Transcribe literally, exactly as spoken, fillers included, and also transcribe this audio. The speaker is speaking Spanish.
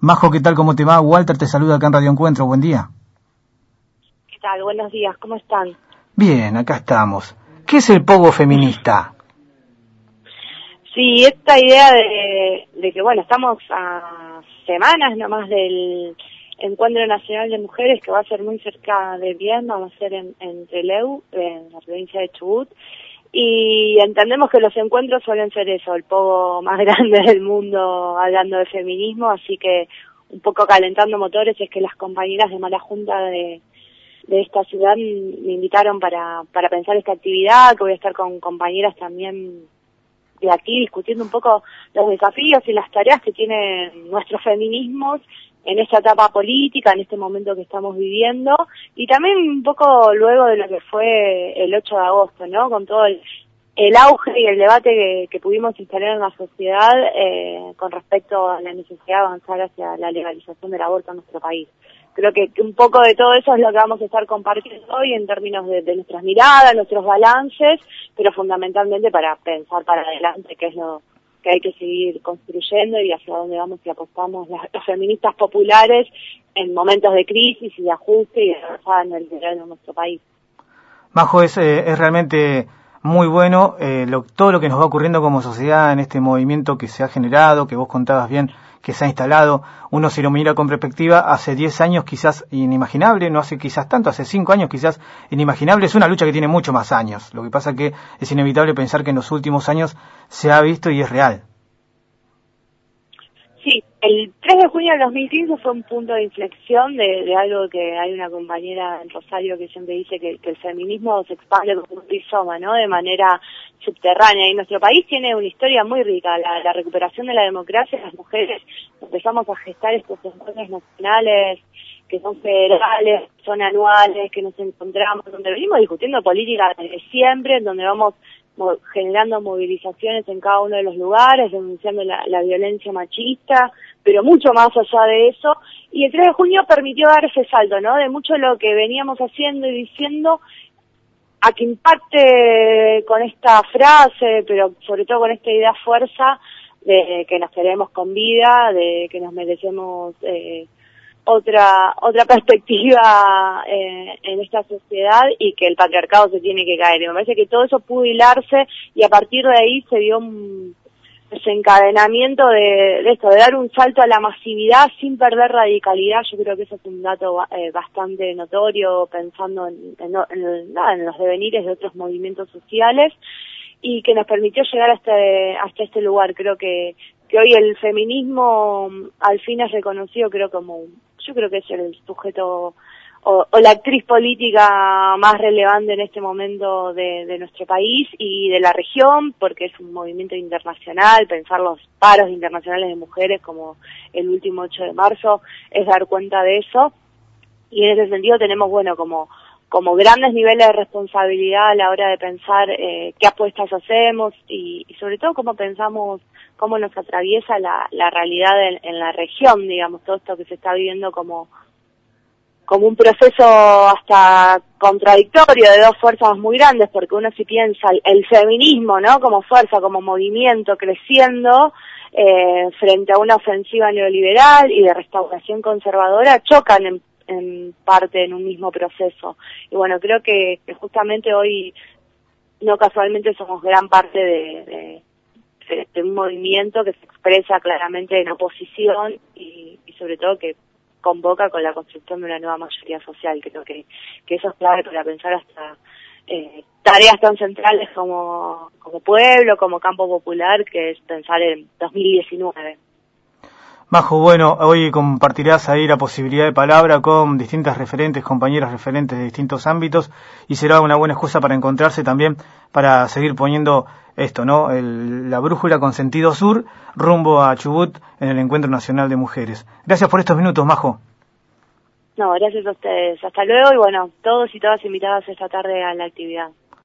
Majo, ¿qué tal? ¿Cómo te va? Walter te saluda acá en Radio Encuentro. Buen día. ¿Qué tal? Buenos días. ¿Cómo están? Bien, acá estamos. ¿Qué es el pogo feminista? Sí, esta idea de, de que, bueno, estamos a semanas nomás del Encuentro Nacional de Mujeres, que va a ser muy cerca de Viedma, va a ser en, en Trelew, en la provincia de Chubut, y entendemos que los encuentros suelen ser eso, el pogo más grande del mundo hablando de feminismo, así que un poco calentando motores es que las compañeras de Mala Junta de, de esta ciudad me invitaron para, para pensar esta actividad, que voy a estar con compañeras también de aquí discutiendo un poco los desafíos y las tareas que tienen nuestros feminismos en esta etapa política, en este momento que estamos viviendo, y también un poco luego de lo que fue el ocho de agosto, ¿no? Con todo el, el auge y el debate que, que pudimos instalar en la sociedad eh, con respecto a la necesidad de avanzar hacia la legalización del aborto en nuestro país. Creo que, que un poco de todo eso es lo que vamos a estar compartiendo hoy en términos de, de nuestras miradas, nuestros balances, pero fundamentalmente para pensar para adelante, que es lo que hay que seguir construyendo y hacia dónde vamos y apostamos las, las feministas populares en momentos de crisis y de ajuste y de avanzada en el liderazgo de nuestro país. Majo, es, eh, es realmente muy bueno eh, lo, todo lo que nos va ocurriendo como sociedad en este movimiento que se ha generado, que vos contabas bien, que se ha instalado. Uno si lo mira con perspectiva, hace diez años quizás inimaginable, no hace quizás tanto, hace cinco años quizás inimaginable. Es una lucha que tiene mucho más años. Lo que pasa que es inevitable pensar que en los últimos años se ha visto y es real. Sí, el tres de junio del dos mil quince fue un punto de inflexión de, de algo que hay una compañera en Rosario que siempre dice que, que el feminismo se expande como un rizoma, ¿no? De manera subterránea. Y nuestro país tiene una historia muy rica. La, la recuperación de la democracia, las mujeres empezamos a gestar estos encuentros nacionales que son federales, son anuales, que nos encontramos, donde venimos discutiendo política desde siempre, donde vamos generando movilizaciones en cada uno de los lugares, denunciando la, la violencia machista, pero mucho más allá de eso. Y el tres de junio permitió dar ese salto, ¿no? De mucho lo que veníamos haciendo y diciendo, a que impacte con esta frase, pero sobre todo con esta idea fuerza de que nos queremos con vida, de que nos merecemos eh, otra otra perspectiva eh, en esta sociedad y que el patriarcado se tiene que caer. Y me parece que todo eso pudo hilarse y a partir de ahí se dio un desencadenamiento de, de esto, de dar un salto a la masividad sin perder radicalidad. Yo creo que eso es un dato eh, bastante notorio pensando en, en, en, nada, en los devenires de otros movimientos sociales y que nos permitió llegar hasta, hasta este lugar. Creo que, que hoy el feminismo al fin es reconocido, creo como yo creo que es el sujeto o, o la actriz política más relevante en este momento de, de nuestro país y de la región, porque es un movimiento internacional. Pensar los paros internacionales de mujeres como el último ocho de marzo es dar cuenta de eso, y en ese sentido tenemos, bueno, como como grandes niveles de responsabilidad a la hora de pensar eh, qué apuestas hacemos y, y sobre todo cómo pensamos, cómo nos atraviesa la, la realidad en, en la región, digamos, todo esto que se está viviendo como como un proceso hasta contradictorio de dos fuerzas muy grandes, porque uno si piensa el, el feminismo, ¿no? Como fuerza, como movimiento creciendo eh, frente a una ofensiva neoliberal y de restauración conservadora, chocan en en parte en un mismo proceso. Y bueno, creo que, que justamente hoy, no casualmente, somos gran parte de, de, de, de un movimiento que se expresa claramente en oposición y, y sobre todo que convoca con la construcción de una nueva mayoría social. Creo que, que eso es clave para pensar hasta eh, tareas tan centrales como, como pueblo, como campo popular, que es pensar en dos mil diecinueve. Majo, bueno, hoy compartirás ahí la posibilidad de palabra con distintas referentes, compañeras referentes de distintos ámbitos, y será una buena excusa para encontrarse también, para seguir poniendo esto, ¿no? El, la brújula con sentido sur, rumbo a Chubut en el Encuentro Nacional de Mujeres. Gracias por estos minutos, Majo. No, gracias a ustedes. Hasta luego y bueno, todos y todas invitadas esta tarde a la actividad.